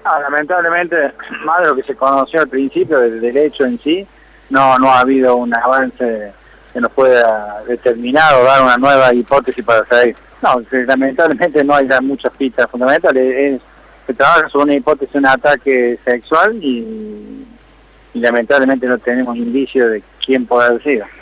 No, lamentablemente, más de lo que se conoció al principio del hecho en sí, no ha habido un avance que nos pueda determinar o dar una nueva hipótesis para saber. No, lamentablemente no hay muchas pistas fundamentales. Se trabaja sobre una hipótesis de un ataque sexual y lamentablemente no tenemos indicios de quién puede haber sido.